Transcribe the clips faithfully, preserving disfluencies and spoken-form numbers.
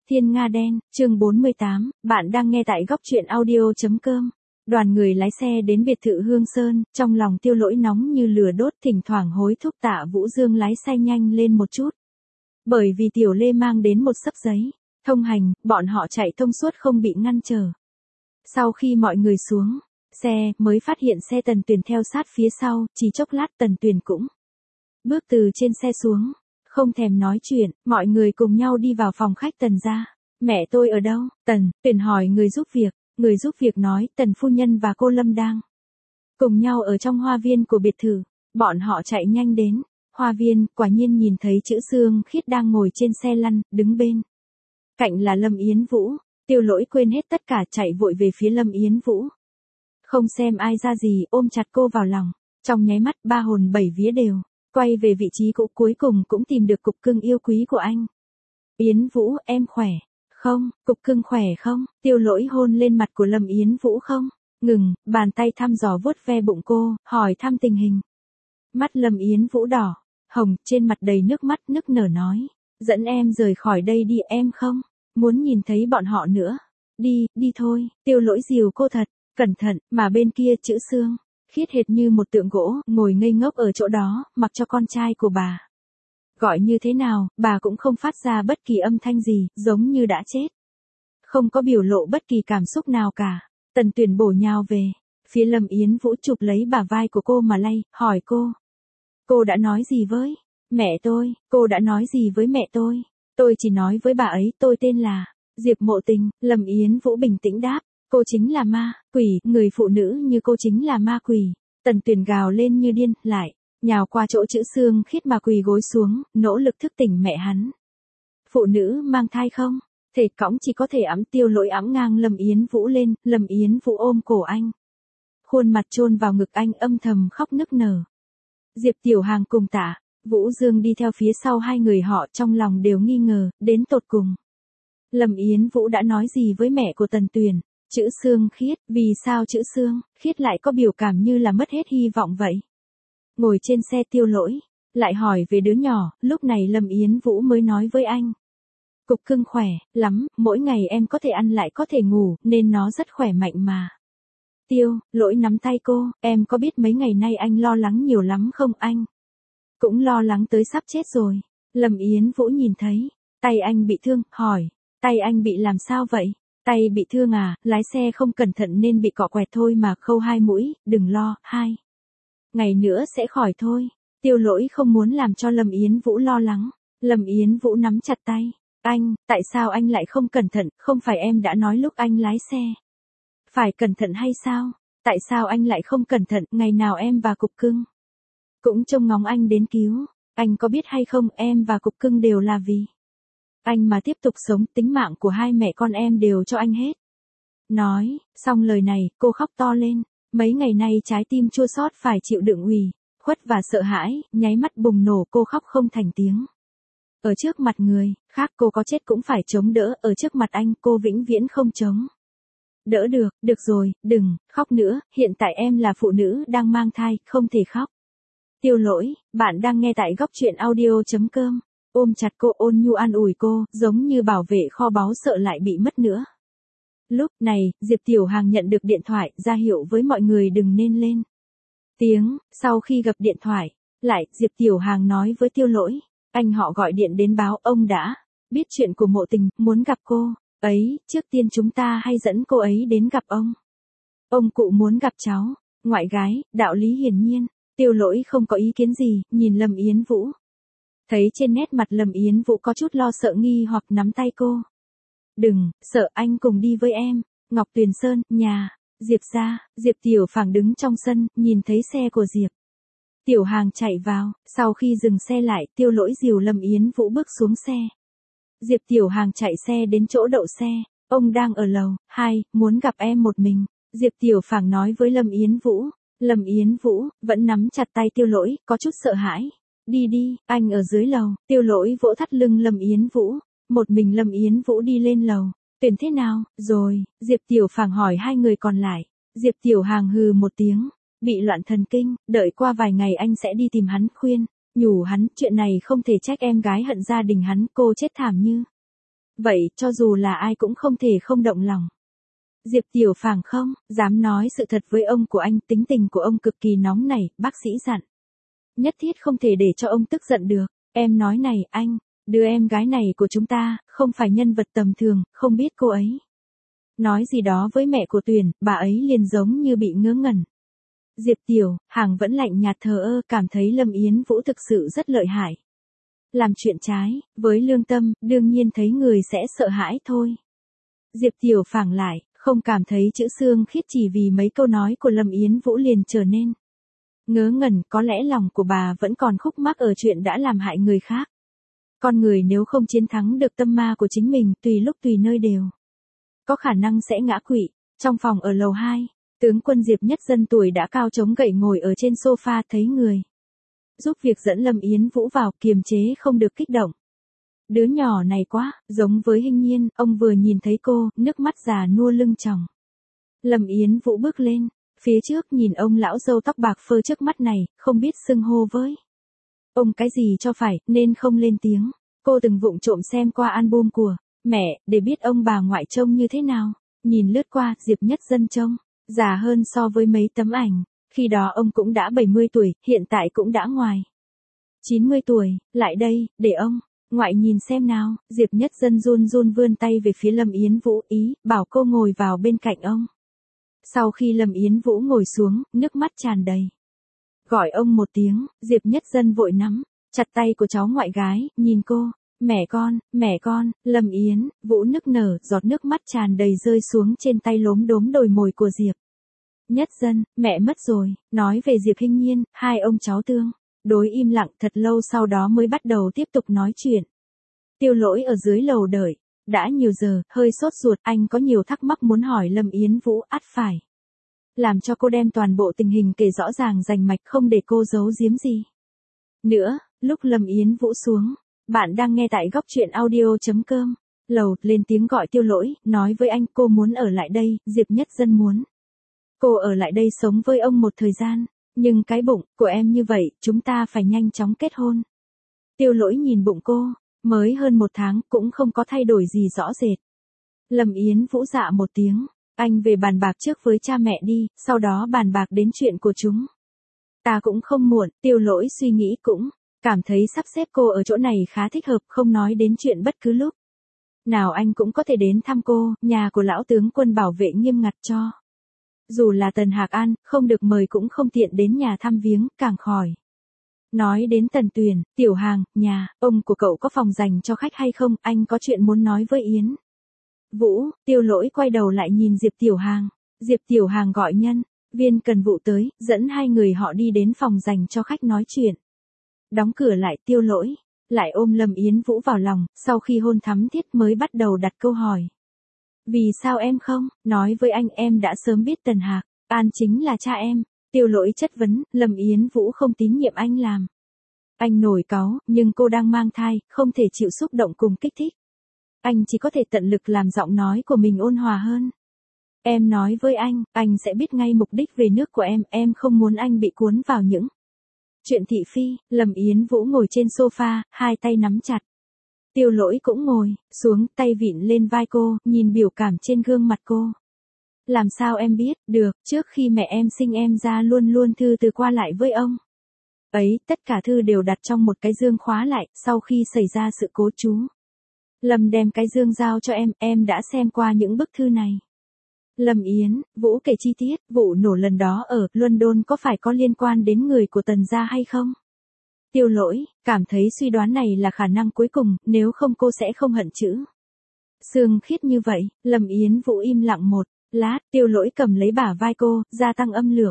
Thiên Nga Đen, chương bốn mươi tám, bạn đang nghe tại góc truyện audio.com. Đoàn người lái xe đến biệt thự Hương Sơn, trong lòng Tiêu Lỗi nóng như lửa đốt, thỉnh thoảng hối thúc Tạ Vũ Dương lái xe nhanh lên một chút. Bởi vì Tiểu Lê mang đến một xấp giấy, thông hành, bọn họ chạy thông suốt không bị ngăn trở. Sau khi mọi người xuống xe, mới phát hiện xe Tần Tuyền theo sát phía sau, chỉ chốc lát Tần Tuyền cũng bước từ trên xe xuống. Không thèm nói chuyện, mọi người cùng nhau đi vào phòng khách Tần gia. Mẹ tôi ở đâu? Tần Tuyền hỏi người giúp việc. Người giúp việc nói Tần phu nhân và cô Lâm đang cùng nhau ở trong hoa viên của biệt thự. Bọn họ chạy nhanh đến hoa viên, quả nhiên nhìn thấy Chữ Sương Khiết đang ngồi trên xe lăn, đứng bên cạnh là Lâm Yến Vũ. Tiêu Lỗi quên hết tất cả, chạy vội về phía Lâm Yến Vũ. Không xem ai ra gì, ôm chặt cô vào lòng. Trong nháy mắt ba hồn bảy vía đều quay về vị trí cũ, cuối cùng cũng tìm được cục cưng yêu quý của anh. Yến Vũ, em khỏe không? Cục cưng khỏe không? Tiêu Lỗi hôn lên mặt của Lâm Yến Vũ không ngừng, bàn tay thăm dò vuốt ve bụng cô, hỏi thăm tình hình. Mắt Lâm Yến Vũ đỏ hồng, trên mặt đầy nước mắt, nức nở nói, dẫn em rời khỏi đây đi, em không muốn nhìn thấy bọn họ nữa. Đi, đi thôi. Tiêu Lỗi dìu cô thật cẩn thận, mà bên kia Chữ Sương Khiết hệt như một tượng gỗ, ngồi ngây ngốc ở chỗ đó, mặc cho con trai của bà gọi như thế nào, bà cũng không phát ra bất kỳ âm thanh gì, giống như đã chết. Không có biểu lộ bất kỳ cảm xúc nào cả. Tần Tuyền bổ nhào về phía Lâm Yến Vũ, chụp lấy bả vai của cô mà lay, hỏi cô. Cô đã nói gì với mẹ tôi? Cô đã nói gì với mẹ tôi? Tôi chỉ nói với bà ấy tôi tên là Diệp Mộ Tình. Lâm Yến Vũ bình tĩnh đáp. Cô chính là ma quỷ, người phụ nữ như cô chính là ma quỷ. Tần Tuyền gào lên như điên, lại nhào qua chỗ Chữ Sương Khiết mà quỳ gối xuống, nỗ lực thức tỉnh mẹ hắn. Phụ nữ mang thai không thể cõng, chỉ có thể ẵm. Tiêu Lỗi ẵm ngang Lâm Yến Vũ lên, Lâm Yến Vũ ôm cổ anh, khuôn mặt chôn vào ngực anh, âm thầm khóc nức nở. Diệp Tiểu Hàng cùng Tạ Vũ Dương đi theo phía sau hai người họ, trong lòng đều nghi ngờ, đến tột cùng Lâm Yến Vũ đã nói gì với mẹ của Tần Tuyền. Chữ Sương Khiết, vì sao Chữ Sương Khiết lại có biểu cảm như là mất hết hy vọng vậy? Ngồi trên xe, Tiêu Lỗi lại hỏi về đứa nhỏ, lúc này Lâm Yến Vũ mới nói với anh. Cục cưng khỏe lắm, mỗi ngày em có thể ăn lại có thể ngủ, nên nó rất khỏe mạnh mà. Tiêu Lỗi nắm tay cô, em có biết mấy ngày nay anh lo lắng nhiều lắm không? Anh cũng lo lắng tới sắp chết rồi. Lâm Yến Vũ nhìn thấy tay anh bị thương, hỏi, tay anh bị làm sao vậy? Tay bị thương à, lái xe không cẩn thận nên bị cọ quẹt thôi mà, khâu hai mũi, đừng lo, hai ngày nữa sẽ khỏi thôi. Tiêu Lỗi không muốn làm cho Lâm Yến Vũ lo lắng. Lâm Yến Vũ nắm chặt tay anh, tại sao anh lại không cẩn thận? Không phải em đã nói lúc anh lái xe phải cẩn thận hay sao? Tại sao anh lại không cẩn thận? Ngày nào em và cục cưng cũng trông ngóng anh đến cứu. Anh có biết hay không, em và cục cưng đều là vì anh mà tiếp tục sống, tính mạng của hai mẹ con em đều cho anh hết. Nói xong lời này, cô khóc to lên. Mấy ngày nay trái tim chua xót phải chịu đựng ủy khuất và sợ hãi, nháy mắt bùng nổ, cô khóc không thành tiếng. Ở trước mặt người khác cô có chết cũng phải chống đỡ, ở trước mặt anh cô vĩnh viễn không chống đỡ được. Được rồi, đừng khóc nữa, hiện tại em là phụ nữ đang mang thai, không thể khóc. Tiêu Lỗi, bạn đang nghe tại góc truyện audio.com. Ôm chặt cô, ôn nhu an ủi cô, giống như bảo vệ kho báu, sợ lại bị mất nữa. Lúc này, Diệp Tiểu Hàng nhận được điện thoại, ra hiệu với mọi người đừng nên lên tiếng. Sau khi gặp điện thoại lại, Diệp Tiểu Hàng nói với Tiêu Lỗi, anh họ gọi điện đến báo ông đã biết chuyện của Mộ Tình, muốn gặp cô ấy. Trước tiên chúng ta hay dẫn cô ấy đến gặp ông. Ông cụ muốn gặp cháu ngoại gái, đạo lý hiển nhiên. Tiêu Lỗi không có ý kiến gì, nhìn Lâm Yến Vũ. Thấy trên nét mặt Lâm Yến Vũ có chút lo sợ, nghi hoặc nắm tay cô. Đừng sợ, anh cùng đi với em. Ngọc Tuyền Sơn, nhà Diệp gia. Diệp Tiểu Phàng đứng trong sân, nhìn thấy xe của Diệp Tiểu Hàng chạy vào. Sau khi dừng xe lại, Tiêu Lỗi dìu Lâm Yến Vũ bước xuống xe. Diệp Tiểu Hàng chạy xe đến chỗ đậu xe. Ông đang ở lầu hai, muốn gặp em một mình. Diệp Tiểu Phàng nói với Lâm Yến Vũ. Lâm Yến Vũ vẫn nắm chặt tay Tiêu Lỗi, có chút sợ hãi. Đi đi, anh ở dưới lầu. Tiêu Lỗi vỗ thắt lưng Lâm Yến Vũ. Một mình Lâm Yến Vũ đi lên lầu. Tuyển thế nào rồi? Diệp Tiểu Phàng hỏi hai người còn lại. Diệp Tiểu Hàng hừ một tiếng. Bị loạn thần kinh, đợi qua vài ngày anh sẽ đi tìm hắn, khuyên nhủ hắn, chuyện này không thể trách em gái hận gia đình hắn, cô chết thảm như Vậy cho dù là ai cũng không thể không động lòng. Diệp Tiểu Phàng không dám nói sự thật với ông của anh, tính tình của ông cực kỳ nóng nảy, bác sĩ dặn. Nhất thiết không thể để cho ông tức giận được. Em nói này anh, đứa em gái này của chúng ta, không phải nhân vật tầm thường, không biết cô ấy. Nói gì đó với mẹ của Tuyền, bà ấy liền giống như bị ngớ ngẩn. Diệp Tiểu Hàng vẫn lạnh nhạt thờ ơ, cảm thấy Lâm Yến Vũ thực sự rất lợi hại. Làm chuyện trái với lương tâm, đương nhiên thấy người sẽ sợ hãi thôi. Diệp Tiểu Phàng lại, không cảm thấy chữ xương khiết chỉ vì mấy câu nói của Lâm Yến Vũ liền trở nên ngớ ngẩn, có lẽ lòng của bà vẫn còn khúc mắc ở chuyện đã làm hại người khác. Con người nếu không chiến thắng được tâm ma của chính mình, tùy lúc tùy nơi đều có khả năng sẽ ngã quỵ. Trong phòng ở lầu hai, tướng quân Diệp Nhất Dân tuổi đã cao chống gậy ngồi ở trên sofa, thấy người giúp việc dẫn Lâm Yến Vũ vào, kiềm chế không được kích động. Đứa nhỏ này quá giống với Hinh Nhiên, ông vừa nhìn thấy cô, nước mắt già nua lưng tròng. Lâm Yến Vũ bước lên, phía trước nhìn ông lão râu tóc bạc phơ trước mắt này, không biết xưng hô với ông cái gì cho phải, nên không lên tiếng. Cô từng vụng trộm xem qua album của mẹ, để biết ông bà ngoại trông như thế nào. Nhìn lướt qua, Diệp Nhất Dân trông già hơn so với mấy tấm ảnh. Khi đó ông cũng đã bảy mươi tuổi, hiện tại cũng đã ngoài chín mươi tuổi. Lại đây, để ông ngoại nhìn xem nào. Diệp Nhất Dân run run vươn tay về phía Lâm Yến Vũ, ý bảo cô ngồi vào bên cạnh ông. Sau khi Lâm Yến Vũ ngồi xuống, nước mắt tràn đầy. Gọi ông một tiếng, Diệp Nhất Dân vội nắm chặt tay của cháu ngoại gái, nhìn cô. Mẹ con, mẹ con. Lâm Yến Vũ nức nở, giọt nước mắt tràn đầy rơi xuống trên tay lốm đốm đồi mồi của Diệp Nhất Dân. Mẹ mất rồi. Nói về Diệp Hinh Nhiên, hai ông cháu tương đối im lặng thật lâu, sau đó mới bắt đầu tiếp tục nói chuyện. Tiêu Lỗi ở dưới lầu đợi đã nhiều giờ, hơi sốt ruột, anh có nhiều thắc mắc muốn hỏi Lâm Yến Vũ, ắt phải làm cho cô đem toàn bộ tình hình kể rõ ràng rành mạch, không để cô giấu giếm gì nữa. Lúc Lâm Yến Vũ xuống, bạn đang nghe tại góc truyện audio.com. Lầu lên tiếng gọi Tiêu Lỗi, nói với anh cô muốn ở lại đây. Diệp Nhất Dân muốn cô ở lại đây sống với ông một thời gian, nhưng cái bụng của em như vậy, chúng ta phải nhanh chóng kết hôn. Tiêu Lỗi nhìn bụng cô, mới hơn một tháng, cũng không có thay đổi gì rõ rệt. Lâm Yến Vũ dạ một tiếng, anh về bàn bạc trước với cha mẹ đi, sau đó bàn bạc đến chuyện của chúng ta cũng không muộn. Tiêu Lỗi suy nghĩ cũng cảm thấy sắp xếp cô ở chỗ này khá thích hợp, không nói đến chuyện bất cứ lúc nào anh cũng có thể đến thăm cô. Nhà của lão tướng quân bảo vệ nghiêm ngặt, cho dù là Tần Hạc An không được mời cũng không tiện đến nhà thăm viếng, càng khỏi nói đến Tần Tuyền. Tiểu Hàng, nhà ông của cậu có phòng dành cho khách hay không, anh có chuyện muốn nói với Yến Vũ. Tiêu Lỗi quay đầu lại nhìn Diệp Tiểu Hàng. Diệp Tiểu Hàng gọi nhân viên cần vụ tới, dẫn hai người họ đi đến phòng dành cho khách nói chuyện. Đóng cửa lại, Tiêu Lỗi lại ôm Lâm Yến Vũ vào lòng, sau khi hôn thắm thiết mới bắt đầu đặt câu hỏi. Vì sao em không nói với anh, em đã sớm biết Tần Hạc An chính là cha em. Tiêu Lỗi chất vấn. Lâm Yến Vũ không tín nhiệm anh làm anh nổi cáu, nhưng cô đang mang thai, không thể chịu xúc động cùng kích thích. Anh chỉ có thể tận lực làm giọng nói của mình ôn hòa hơn. Em nói với anh, anh sẽ biết ngay mục đích về nước của em, em không muốn anh bị cuốn vào những chuyện thị phi. Lâm Yến Vũ ngồi trên sofa, hai tay nắm chặt. Tiêu Lỗi cũng ngồi xuống, tay vịn lên vai cô, nhìn biểu cảm trên gương mặt cô. Làm sao em biết được, trước khi mẹ em sinh em ra luôn luôn thư từ qua lại với ông ấy, tất cả thư đều đặt trong một cái dương khóa lại. Sau khi xảy ra sự cố, chú Lâm đem cái dương giao cho em, em đã xem qua những bức thư này. Lâm Yến Vũ kể chi tiết, vụ nổ lần đó ở London có phải có liên quan đến người của Tần gia hay không? Tiêu Lỗi cảm thấy suy đoán này là khả năng cuối cùng, nếu không cô sẽ không hận chữ xương khiết như vậy. Lâm Yến Vũ im lặng một lát, Tiêu Lỗi cầm lấy bả vai cô, gia tăng âm lượng.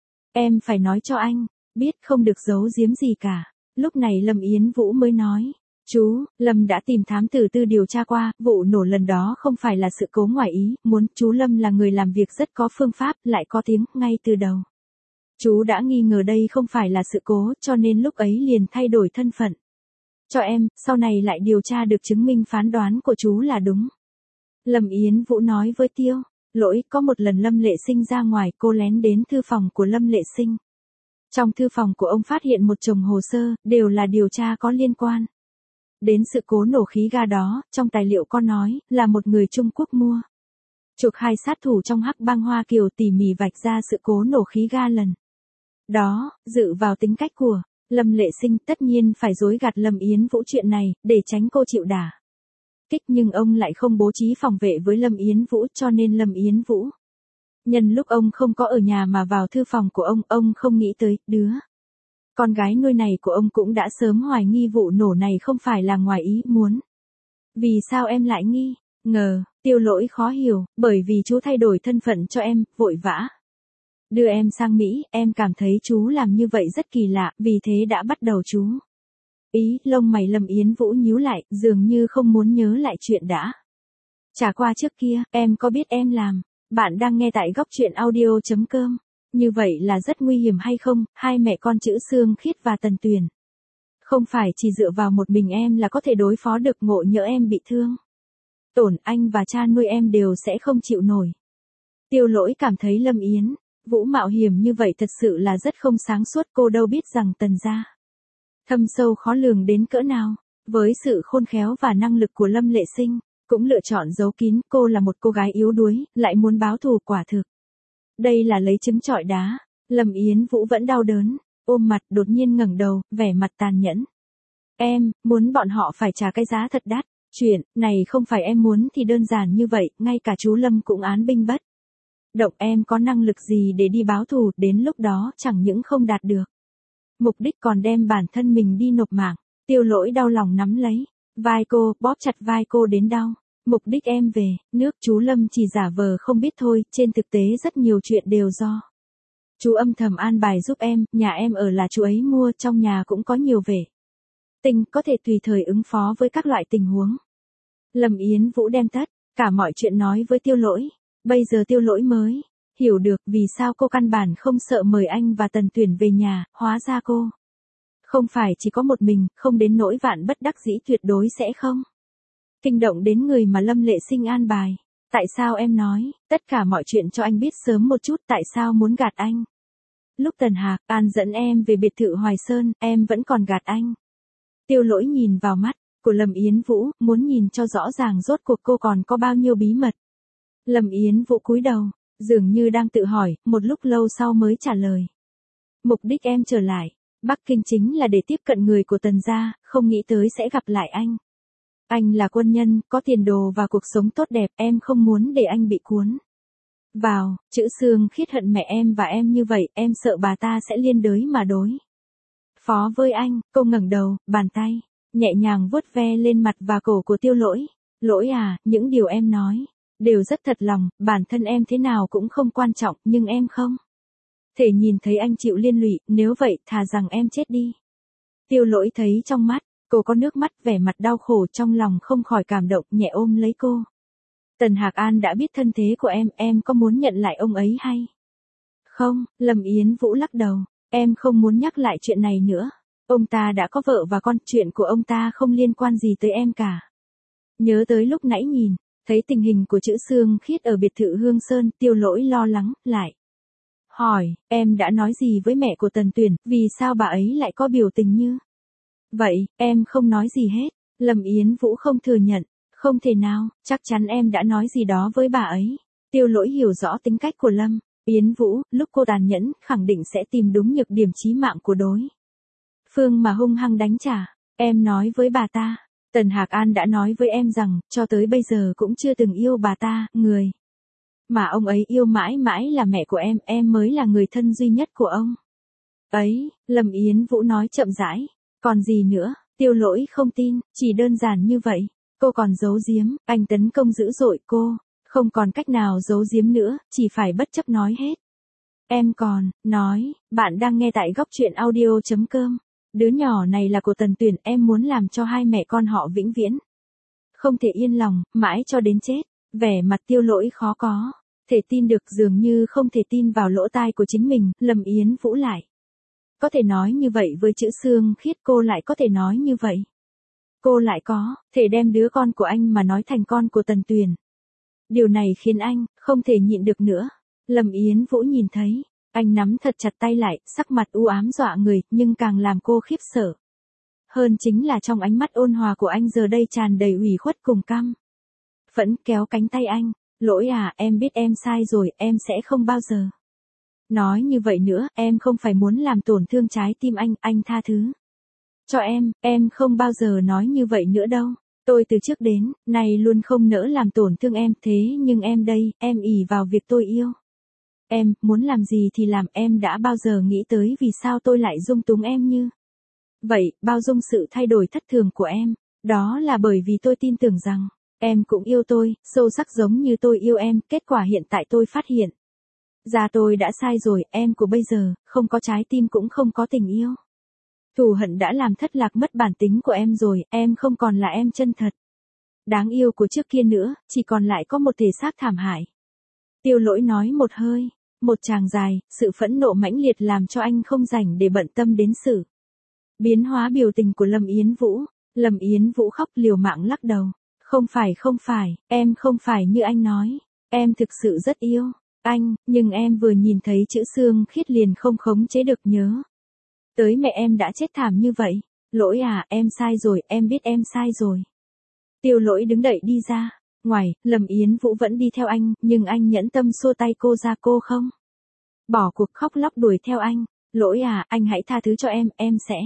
Em phải nói cho anh biết, không được giấu giếm gì cả. Lúc này Lâm Yến Vũ mới nói. Chú Lâm đã tìm thám tử tư điều tra qua, vụ nổ lần đó không phải là sự cố ngoài ý muốn. Chú Lâm là người làm việc rất có phương pháp, lại có tiếng, ngay từ đầu chú đã nghi ngờ đây không phải là sự cố, cho nên lúc ấy liền thay đổi thân phận cho em, sau này lại điều tra được chứng minh phán đoán của chú là đúng. Lâm Yến Vũ nói với Tiêu Lỗi, có một lần Lâm Lệ Sinh ra ngoài, cô lén đến thư phòng của Lâm Lệ Sinh. Trong thư phòng của ông phát hiện một chồng hồ sơ, đều là điều tra có liên quan Đến sự cố nổ khí ga đó, trong tài liệu có nói, là một người Trung Quốc mua. Chuộc hai sát thủ trong hắc bang Hoa Kiều tỉ mỉ vạch ra sự cố nổ khí ga lần đó, dự vào tính cách của Lâm Lệ Sinh tất nhiên phải dối gạt Lâm Yến Vũ chuyện này, để tránh cô chịu đả kích, nhưng ông lại không bố trí phòng vệ với Lâm Yến Vũ, cho nên Lâm Yến Vũ nhân lúc ông không có ở nhà mà vào thư phòng của ông, ông không nghĩ tới đứa con gái nuôi này của ông cũng đã sớm hoài nghi vụ nổ này không phải là ngoài ý muốn. Vì sao em lại nghi ngờ? Tiêu Lỗi khó hiểu, bởi vì chú thay đổi thân phận cho em, vội vã đưa em sang Mỹ, em cảm thấy chú làm như vậy rất kỳ lạ, vì thế đã bắt đầu chú ý. Lông mày Lâm Yến Vũ nhíu lại, dường như không muốn nhớ lại chuyện đã trải qua trước kia. Em có biết em làm? Bạn đang nghe tại góc truyện audio chấm com. Như vậy là rất nguy hiểm hay không? Hai mẹ con chữ Sương Khiết và Tần Tuyền không phải chỉ dựa vào một mình em là có thể đối phó được, ngộ nhỡ em bị thương tổn, anh và cha nuôi em đều sẽ không chịu nổi. Tiêu Lỗi cảm thấy Lâm Yến Vũ mạo hiểm như vậy thật sự là rất không sáng suốt, cô đâu biết rằng Tần gia thâm sâu khó lường đến cỡ nào. Với sự khôn khéo và năng lực của Lâm Lệ Sinh, cũng lựa chọn giấu kín, cô là một cô gái yếu đuối, lại muốn báo thù, quả thực đây là lấy trứng trọi đá. Lâm Yến Vũ vẫn đau đớn, ôm mặt, đột nhiên ngẩng đầu, vẻ mặt tàn nhẫn. Em muốn bọn họ phải trả cái giá thật đắt. Chuyện này không phải em muốn thì đơn giản như vậy, ngay cả chú Lâm cũng án binh bất động. Em có năng lực gì để đi báo thù, đến lúc đó chẳng những không đạt được mục đích còn đem bản thân mình đi nộp mạng. Tiêu Lỗi đau lòng nắm lấy vai cô, bóp chặt vai cô đến đau. Mục đích em về nước, chú Lâm chỉ giả vờ không biết thôi, trên thực tế rất nhiều chuyện đều do chú âm thầm an bài giúp em. Nhà em ở là chú ấy mua, trong nhà cũng có nhiều vệ tinh, có thể tùy thời ứng phó với các loại tình huống. Lâm Yến Vũ đem tất cả mọi chuyện nói với Tiêu Lỗi. Bây giờ Tiêu Lỗi mới hiểu được vì sao cô căn bản không sợ mời anh và Tần Tuyển về nhà, hóa ra cô không phải chỉ có một mình, không đến nỗi vạn bất đắc dĩ, tuyệt đối sẽ không kinh động đến người mà Lâm Lệ Sinh an bài. Tại sao em nói tất cả mọi chuyện cho anh biết sớm một chút, tại sao muốn gạt anh? Lúc Tần Hạc An dẫn em về biệt thự Hoài Sơn, em vẫn còn gạt anh. Tiêu Lỗi nhìn vào mắt của Lâm Yến Vũ, muốn nhìn cho rõ ràng rốt cuộc cô còn có bao nhiêu bí mật. Lâm Yến Vũ cúi đầu, dường như đang tự hỏi, một lúc lâu sau mới trả lời. Mục đích em trở lại Bắc Kinh chính là để tiếp cận người của Tần gia, không nghĩ tới sẽ gặp lại anh. Anh là quân nhân, có tiền đồ và cuộc sống tốt đẹp, em không muốn để anh bị cuốn vào. Chữ Sương Khiết hận mẹ em và em như vậy, em sợ bà ta sẽ liên đới mà đối phó với anh. Cô ngẩng đầu, bàn tay nhẹ nhàng vuốt ve lên mặt và cổ của Tiêu Lỗi. Lỗi à, những điều em nói đều rất thật lòng, bản thân em thế nào cũng không quan trọng, nhưng em không thể nhìn thấy anh chịu liên lụy, nếu vậy thà rằng em chết đi. Tiêu Lỗi thấy trong mắt cô có nước mắt, vẻ mặt đau khổ, trong lòng không khỏi cảm động, nhẹ ôm lấy cô. Tần Hạc An đã biết thân thế của em, em có muốn nhận lại ông ấy hay không? Lâm Yến Vũ lắc đầu, em không muốn nhắc lại chuyện này nữa. Ông ta đã có vợ và con, chuyện của ông ta không liên quan gì tới em cả. Nhớ tới lúc nãy nhìn thấy tình hình của chữ Sương Khiết ở biệt thự Hương Sơn, Tiêu Lỗi lo lắng lại hỏi, em đã nói gì với mẹ của Tần Tuyển, vì sao bà ấy lại có biểu tình như vậy? Em không nói gì hết. Lâm Yến Vũ không thừa nhận, không thể nào, chắc chắn em đã nói gì đó với bà ấy. Tiêu Lỗi hiểu rõ tính cách của Lâm Yến Vũ, lúc cô tàn nhẫn, khẳng định sẽ tìm đúng nhược điểm chí mạng của đối phương mà hung hăng đánh trả. Em nói với bà ta, Tần Hạc An đã nói với em rằng, cho tới bây giờ cũng chưa từng yêu bà ta, người mà ông ấy yêu mãi mãi là mẹ của em, em mới là người thân duy nhất của ông ấy. Lâm Yến Vũ nói chậm rãi, còn gì nữa? Tiêu Lỗi không tin, chỉ đơn giản như vậy. Cô còn giấu giếm, anh tấn công dữ dội, cô không còn cách nào giấu giếm nữa, chỉ phải bất chấp nói hết. Em còn nói, bạn đang nghe tại góc truyện audio chấm com. Đứa nhỏ này là của Tần Tuyển, em muốn làm cho hai mẹ con họ vĩnh viễn không thể yên lòng, mãi cho đến chết. Vẻ mặt Tiêu Lỗi khó có thể tin được, dường như không thể tin vào lỗ tai của chính mình. Lâm Yến Vũ lại có thể nói như vậy với chữ Sương Khiết, cô lại có thể nói như vậy. Cô lại có thể đem đứa con của anh mà nói thành con của Tần Tuyền. Điều này khiến anh không thể nhịn được nữa. Lâm Yến Vũ nhìn thấy anh nắm thật chặt tay lại, sắc mặt u ám dọa người, nhưng càng làm cô khiếp sợ Hơn chính là trong ánh mắt ôn hòa của anh giờ đây tràn đầy ủy khuất cùng căm phẫn, kéo cánh tay anh. Lỗi à, em biết em sai rồi, em sẽ không bao giờ nói như vậy nữa, em không phải muốn làm tổn thương trái tim anh, anh tha thứ cho em, em không bao giờ nói như vậy nữa đâu. Tôi từ trước đến nay luôn không nỡ làm tổn thương em, thế nhưng em đây, em ỷ vào việc tôi yêu em, muốn làm gì thì làm, em đã bao giờ nghĩ tới vì sao tôi lại dung túng em như vậy, bao dung sự thay đổi thất thường của em, đó là bởi vì tôi tin tưởng rằng em cũng yêu tôi, sâu sắc giống như tôi yêu em, kết quả hiện tại tôi phát hiện ra tôi đã sai rồi, em của bây giờ, không có trái tim cũng không có tình yêu. Thù hận đã làm thất lạc mất bản tính của em rồi, em không còn là em chân thật, đáng yêu của trước kia nữa, chỉ còn lại có một thể xác thảm hại. Tiêu Lỗi nói một hơi, một tràng dài, sự phẫn nộ mãnh liệt làm cho anh không rảnh để bận tâm đến sự biến hóa biểu tình của Lâm Yến Vũ. Lâm Yến Vũ khóc liều mạng lắc đầu. Không phải không phải, em không phải như anh nói, em thực sự rất yêu anh, nhưng em vừa nhìn thấy chữ Sương Khiết liền không khống chế được nhớ tới mẹ em đã chết thảm như vậy. Lỗi à, em sai rồi, em biết em sai rồi. Tiêu Lỗi đứng dậy đi ra. Ngoài, Lâm Yến Vũ vẫn đi theo anh, nhưng anh nhẫn tâm xua tay cô ra, cô không bỏ cuộc khóc lóc đuổi theo anh. Lỗi à, anh hãy tha thứ cho em, em sẽ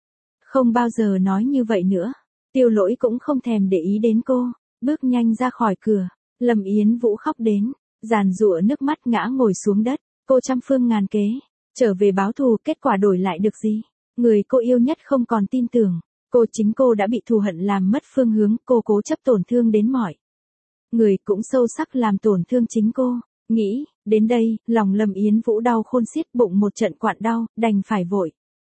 không bao giờ nói như vậy nữa. Tiêu Lỗi cũng không thèm để ý đến cô, bước nhanh ra khỏi cửa. Lâm Yến Vũ khóc đến giàn giụa nước mắt ngã ngồi xuống đất. Cô trăm phương ngàn kế trở về báo thù, kết quả đổi lại được gì? Người cô yêu nhất không còn tin tưởng cô, chính cô đã bị thù hận làm mất phương hướng, cô cố chấp tổn thương đến mọi người, cũng sâu sắc làm tổn thương chính cô. Nghĩ đến đây, lòng Lâm Yến Vũ đau khôn xiết, bụng một trận quặn đau, đành phải vội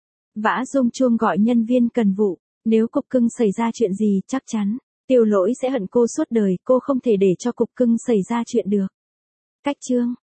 vã rung chuông gọi nhân viên cần vụ. Nếu cục cưng xảy ra chuyện gì, chắc chắn Tiêu Lỗi sẽ hận cô suốt đời, cô không thể để cho cục cưng xảy ra chuyện được. Cách chương